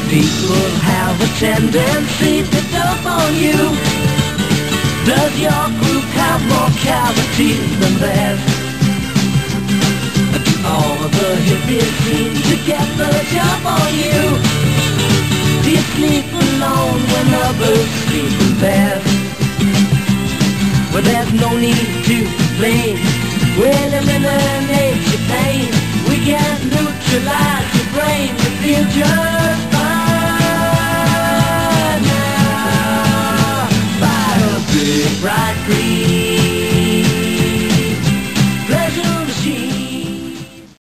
People have a tendency to dump on you. Does your group have more cavities than theirs? Do all of the hippies seem to get the jump on you? Do you sleep alone when others sleep in pairs? Well, there's no need to complain. We eliminate your pain. We can neutralize your brain. You feel just fine.